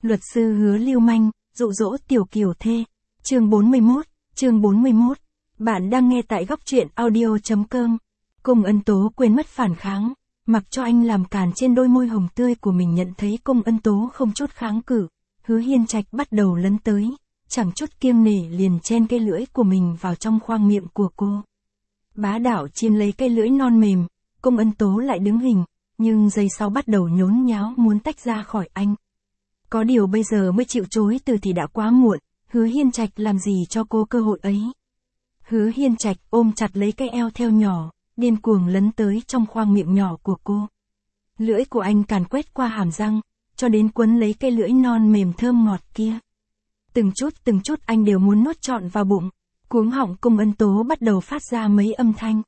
Luật sư Hứa lưu manh, dụ dỗ tiểu kiều thê. Chương 41. Bạn đang nghe tại góc truyện audio.com. Cung Ân Tố quên mất phản kháng, mặc cho anh làm càn trên đôi môi hồng tươi của mình. Nhận thấy Cung Ân Tố không chút kháng cự, Hứa Hiên Trạch bắt đầu lấn tới, chẳng chút kiêng nể liền chen cây lưỡi của mình vào trong khoang miệng của cô. Bá đạo chiếm lấy cây lưỡi non mềm, Cung Ân Tố lại đứng hình, nhưng giây sau bắt đầu nhốn nháo muốn tách ra khỏi anh. Có điều bây giờ mới chịu chối từ thì đã quá muộn, Hứa Hiên Trạch làm gì cho cô cơ hội ấy. Hứa Hiên Trạch ôm chặt lấy cái eo theo nhỏ, điên cuồng lấn tới trong khoang miệng nhỏ của cô. Lưỡi của anh càn quét qua hàm răng, cho đến quấn lấy cây lưỡi non mềm thơm ngọt kia. Từng chút anh đều muốn nuốt trọn vào bụng. Cuống họng Cung Ân Tố bắt đầu phát ra mấy âm thanh.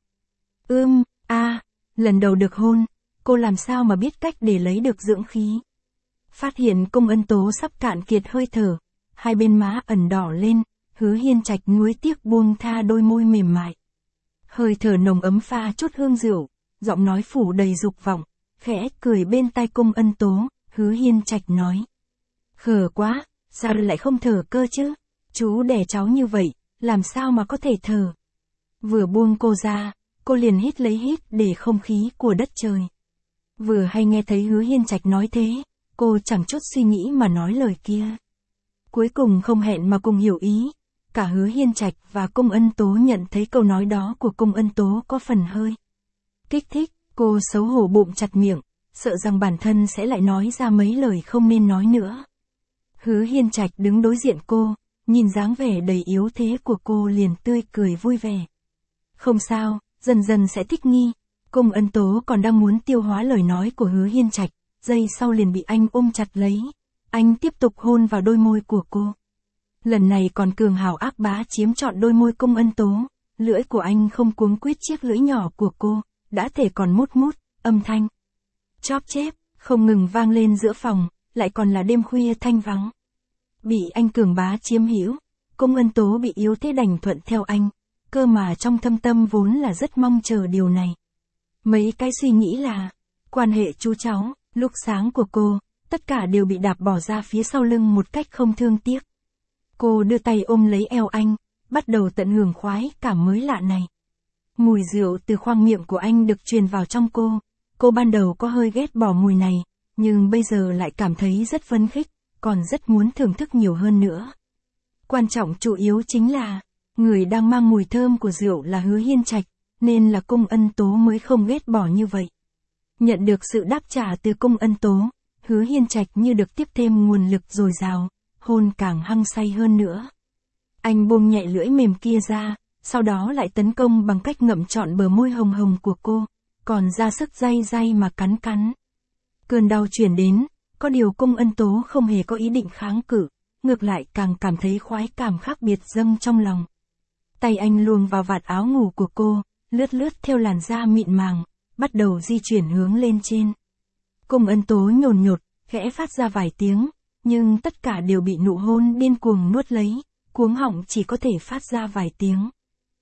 Lần đầu được hôn, cô làm sao mà biết cách để lấy được dưỡng khí. Phát hiện Cung Ân Tố sắp cạn kiệt hơi thở, hai bên má ẩn đỏ lên, Hứa Hiên Trạch nuối tiếc buông tha đôi môi mềm mại. Hơi thở nồng ấm pha chút hương rượu, giọng nói phủ đầy dục vọng, khẽ cười bên tai Cung Ân Tố, Hứa Hiên Trạch nói. Khờ quá, sao lại không thở cơ chứ? Chú đẻ cháu như vậy, làm sao mà có thể thở? Vừa buông cô ra, cô liền hít lấy hít để không khí của đất trời. Vừa hay nghe thấy Hứa Hiên Trạch nói thế, cô chẳng chút suy nghĩ mà nói lời kia. Cuối cùng không hẹn mà cùng hiểu ý, cả Hứa Hiên Trạch và Cung Ân Tố nhận thấy câu nói đó của Cung Ân Tố có phần hơi kích thích. Cô xấu hổ bụng chặt miệng, sợ rằng bản thân sẽ lại nói ra mấy lời không nên nói nữa. Hứa Hiên Trạch đứng đối diện cô, nhìn dáng vẻ đầy yếu thế của cô liền tươi cười vui vẻ. Không sao, dần dần sẽ thích nghi. Cung Ân Tố còn đang muốn tiêu hóa lời nói của Hứa Hiên Trạch, giây sau liền bị anh ôm chặt lấy. Anh tiếp tục hôn vào đôi môi của cô. Lần này còn cường hào ác bá chiếm trọn đôi môi Cung Ân Tố. Lưỡi của anh không cuống quýt chiếc lưỡi nhỏ của cô, đã thể còn mút mút, âm thanh chóp chép không ngừng vang lên giữa phòng, lại còn là đêm khuya thanh vắng. Bị anh cường bá chiếm hữu, Cung Ân Tố bị yếu thế đành thuận theo anh, cơ mà trong thâm tâm vốn là rất mong chờ điều này. Mấy cái suy nghĩ là quan hệ chú cháu, lúc sáng của cô, tất cả đều bị đạp bỏ ra phía sau lưng một cách không thương tiếc. Cô đưa tay ôm lấy eo anh, bắt đầu tận hưởng khoái cảm mới lạ này. Mùi rượu từ khoang miệng của anh được truyền vào trong cô. Cô ban đầu có hơi ghét bỏ mùi này, nhưng bây giờ lại cảm thấy rất phấn khích, còn rất muốn thưởng thức nhiều hơn nữa. Quan trọng chủ yếu chính là, người đang mang mùi thơm của rượu là Hứa Hiên Trạch, nên là Cung Ân Tố mới không ghét bỏ như vậy. Nhận được sự đáp trả từ Cung Ân Tố, Hứa Hiên Trạch như được tiếp thêm nguồn lực dồi dào, hôn càng hăng say hơn nữa. Anh buông nhẹ lưỡi mềm kia ra, sau đó lại tấn công bằng cách ngậm trọn bờ môi hồng hồng của cô, còn ra sức day mà cắn. Cơn đau chuyển đến, có điều Cung Ân Tố không hề có ý định kháng cự, ngược lại càng cảm thấy khoái cảm khác biệt dâng trong lòng. Tay anh luồn vào vạt áo ngủ của cô, lướt theo làn da mịn màng, bắt đầu di chuyển hướng lên trên. Cung Ân Tố nhồn nhột, khẽ phát ra vài tiếng, nhưng tất cả đều bị nụ hôn điên cuồng nuốt lấy, cuống họng chỉ có thể phát ra vài tiếng.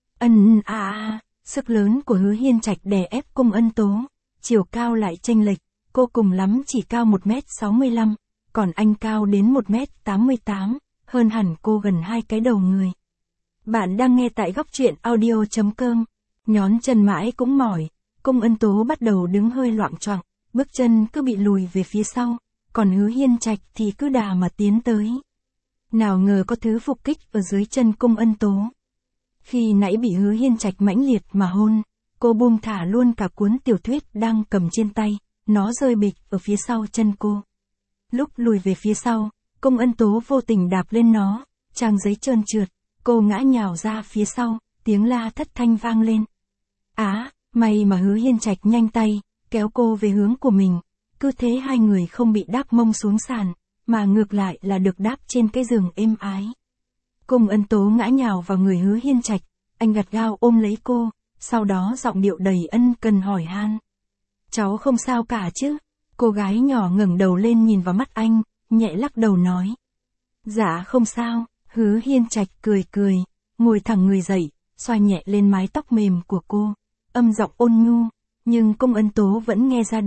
Sức lớn của Hứa Hiên Trạch đè ép Cung Ân Tố, chiều cao lại chênh lệch, cô cùng lắm chỉ cao 1m65, còn anh cao đến 1m88, hơn hẳn cô gần 2 cái đầu người. Bạn đang nghe tại góc truyện audio.com. Nhón chân mãi cũng mỏi, Cung Ân Tố bắt đầu đứng hơi loạng choạng, bước chân cứ bị lùi về phía sau, còn Hứa Hiên Trạch thì cứ đà mà tiến tới. Nào ngờ có thứ phục kích ở dưới chân Cung Ân Tố. Khi nãy bị Hứa Hiên Trạch mãnh liệt mà hôn, cô buông thả luôn cả cuốn tiểu thuyết đang cầm trên tay, nó rơi bịch ở phía sau chân cô. Lúc lùi về phía sau, Cung Ân Tố vô tình đạp lên nó, trang giấy trơn trượt, cô ngã nhào ra phía sau, tiếng la thất thanh vang lên. May mà Hứa Hiên Trạch nhanh tay, kéo cô về hướng của mình, cứ thế hai người không bị đáp mông xuống sàn, mà ngược lại là được đáp trên cái giường êm ái. Cung Ân Tố ngã nhào vào người Hứa Hiên Trạch, anh gắt gao ôm lấy cô, sau đó giọng điệu đầy ân cần hỏi han. Cháu không sao cả chứ? Cô gái nhỏ ngẩng đầu lên nhìn vào mắt anh, nhẹ lắc đầu nói. Dạ không sao. Hứa Hiên Trạch cười, ngồi thẳng người dậy, xoa nhẹ lên mái tóc mềm của cô, âm giọng ôn nhu, nhưng Cung Ân Tố vẫn nghe ra được,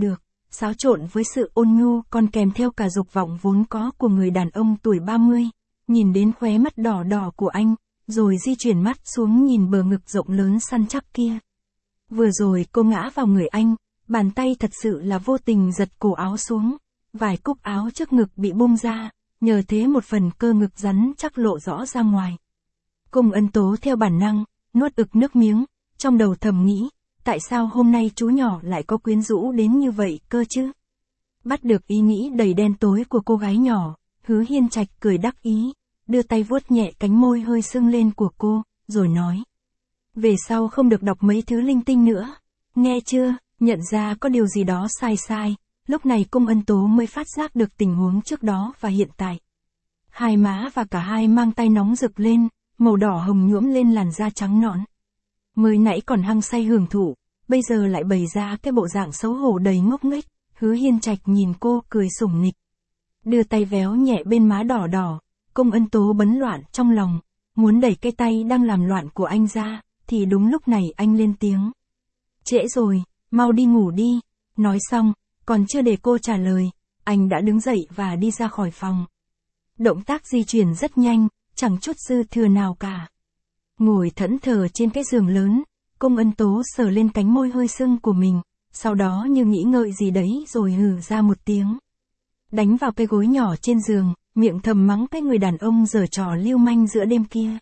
xáo trộn với sự ôn nhu còn kèm theo cả dục vọng vốn có của người đàn ông tuổi 30, nhìn đến khóe mắt đỏ đỏ của anh, rồi di chuyển mắt xuống nhìn bờ ngực rộng lớn săn chắc kia. Vừa rồi cô ngã vào người anh, bàn tay thật sự là vô tình giật cổ áo xuống, vài cúc áo trước ngực bị bung ra, nhờ thế một phần cơ ngực rắn chắc lộ rõ ra ngoài. Cung Ân Tố theo bản năng, nuốt ực nước miếng, trong đầu thầm nghĩ, tại sao hôm nay chú nhỏ lại có quyến rũ đến như vậy cơ chứ? Bắt được ý nghĩ đầy đen tối của cô gái nhỏ, Hứa Hiên Trạch cười đắc ý, đưa tay vuốt nhẹ cánh môi hơi sưng lên của cô, rồi nói. Về sau không được đọc mấy thứ linh tinh nữa, nghe chưa? Nhận ra có điều gì đó sai sai, lúc này Cung Ân Tố mới phát giác được tình huống trước đó và hiện tại. Hai má và cả hai mang tay nóng rực lên, màu đỏ hồng nhuộm lên làn da trắng nõn. Mới nãy còn hăng say hưởng thụ, bây giờ lại bày ra cái bộ dạng xấu hổ đầy ngốc nghếch. Hứa Hiên Trạch nhìn cô cười sủng nịch. Đưa tay véo nhẹ bên má đỏ đỏ, Cung Ân Tố bấn loạn trong lòng, muốn đẩy cái tay đang làm loạn của anh ra, thì đúng lúc này anh lên tiếng. Trễ rồi, mau đi ngủ đi. Nói xong, còn chưa để cô trả lời, anh đã đứng dậy và đi ra khỏi phòng. Động tác di chuyển rất nhanh, chẳng chút dư thừa nào cả. Ngồi thẫn thờ trên cái giường lớn, Cung Ân Tố sờ lên cánh môi hơi sưng của mình, sau đó như nghĩ ngợi gì đấy rồi hừ ra một tiếng. Đánh vào cái gối nhỏ trên giường, miệng thầm mắng cái người đàn ông giở trò lưu manh giữa đêm kia.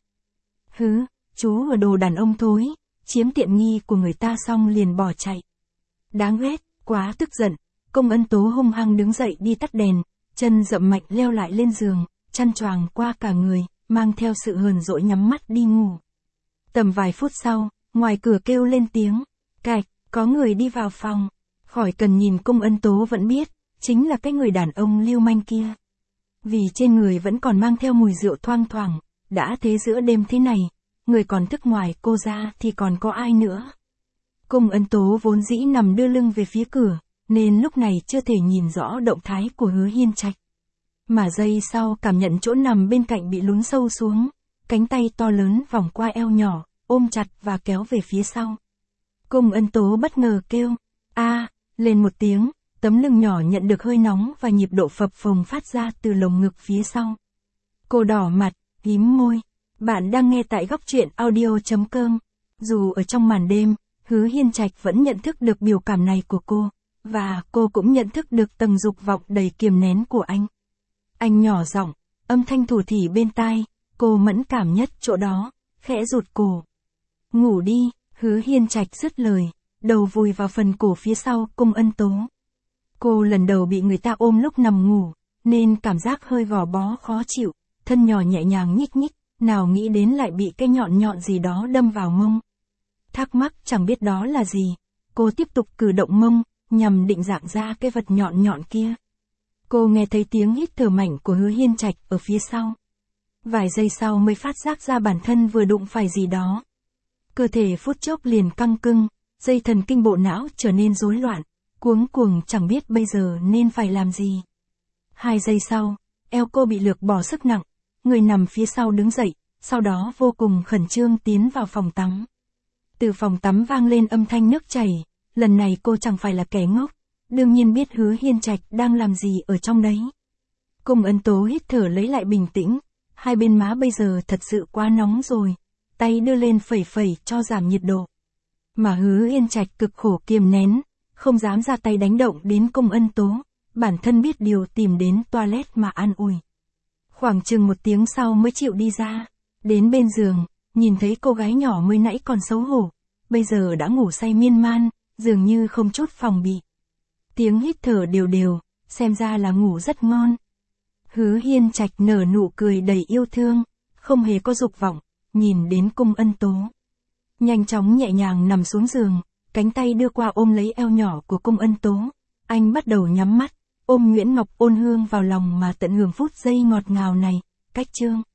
Hứ, chú ở đồ đàn ông thối, chiếm tiện nghi của người ta xong liền bỏ chạy. Đáng ghét, quá tức giận, Cung Ân Tố hung hăng đứng dậy đi tắt đèn, chân dậm mạnh leo lại lên giường, chăn choàng qua cả người, mang theo sự hờn dỗi nhắm mắt đi ngủ. Tầm vài phút sau, ngoài cửa kêu lên tiếng, cạch, có người đi vào phòng. Khỏi cần nhìn Cung Ân Tố vẫn biết, chính là cái người đàn ông lưu manh kia. Vì trên người vẫn còn mang theo mùi rượu thoang thoảng, đã thế giữa đêm thế này, người còn thức ngoài cô ra thì còn có ai nữa. Cung Ân Tố vốn dĩ nằm đưa lưng về phía cửa, nên lúc này chưa thể nhìn rõ động thái của Hứa Hiên Trạch. Mà giây sau cảm nhận chỗ nằm bên cạnh bị lún sâu xuống, cánh tay to lớn vòng qua eo nhỏ, ôm chặt và kéo về phía sau. Cung Ân Tố bất ngờ kêu, lên một tiếng, tấm lưng nhỏ nhận được hơi nóng và nhịp độ phập phồng phát ra từ lồng ngực phía sau. Cô đỏ mặt, hím môi. Bạn đang nghe tại Góc Truyện Audio.com. Dù ở trong màn đêm, Hứa Hiên Trạch vẫn nhận thức được biểu cảm này của cô, và cô cũng nhận thức được tầng dục vọng đầy kiềm nén của anh. Anh nhỏ giọng, âm thanh thủ thỉ bên tai, cô mẫn cảm nhất chỗ đó, khẽ rụt cổ. Ngủ đi, Hứa Hiên Trạch dứt lời, đầu vùi vào phần cổ phía sau Cung Ân Tố. Cô lần đầu bị người ta ôm lúc nằm ngủ, nên cảm giác hơi gò bó khó chịu, thân nhỏ nhẹ nhàng nhích nhích, nào nghĩ đến lại bị cái nhọn nhọn gì đó đâm vào mông. Thắc mắc chẳng biết đó là gì, cô tiếp tục cử động mông, nhằm định dạng ra cái vật nhọn nhọn kia. Cô nghe thấy tiếng hít thở mạnh của Hứa Hiên Trạch ở phía sau. Vài giây sau mới phát giác ra bản thân vừa đụng phải gì đó. Cơ thể phút chốc liền căng cứng, dây thần kinh bộ não trở nên rối loạn, cuống cuồng chẳng biết bây giờ nên phải làm gì. 2 giây sau, eo cô bị lược bỏ sức nặng, người nằm phía sau đứng dậy, sau đó vô cùng khẩn trương tiến vào phòng tắm. Từ phòng tắm vang lên âm thanh nước chảy, lần này cô chẳng phải là kẻ ngốc, đương nhiên biết Hứa Hiên Trạch đang làm gì ở trong đấy. Cung Ân Tố hít thở lấy lại bình tĩnh, hai bên má bây giờ thật sự quá nóng rồi, tay đưa lên phẩy phẩy cho giảm nhiệt độ. Mà Hứa Hiên Trạch cực khổ kiềm nén, không dám ra tay đánh động đến Cung Ân Tố, bản thân biết điều tìm đến toilet mà an ủi. Khoảng chừng 1 tiếng sau mới chịu đi ra, đến bên giường, nhìn thấy cô gái nhỏ mới nãy còn xấu hổ, bây giờ đã ngủ say miên man, dường như không chút phòng bị. Tiếng hít thở đều đều, xem ra là ngủ rất ngon. Hứa Hiên Trạch nở nụ cười đầy yêu thương, không hề có dục vọng, nhìn đến Cung Ân Tố. Nhanh chóng nhẹ nhàng nằm xuống giường, cánh tay đưa qua ôm lấy eo nhỏ của Cung Ân Tố. Anh bắt đầu nhắm mắt, ôm Nguyễn Ngọc ôn hương vào lòng mà tận hưởng phút giây ngọt ngào này. Cách chương